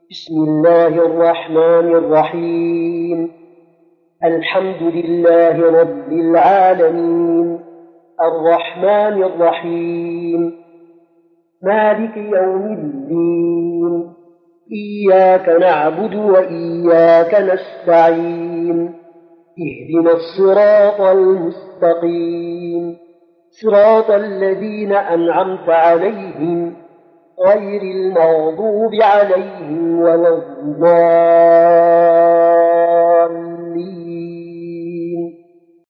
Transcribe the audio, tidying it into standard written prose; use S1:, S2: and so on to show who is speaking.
S1: بسم الله الرحمن الرحيم. الحمد لله رب العالمين، الرحمن الرحيم، مالك يوم الدين، إياك نعبد وإياك نستعين، اهدنا الصراط المستقيم، صراط الذين أنعمت عليهم غير المغضوب عليهم ولا الضالين.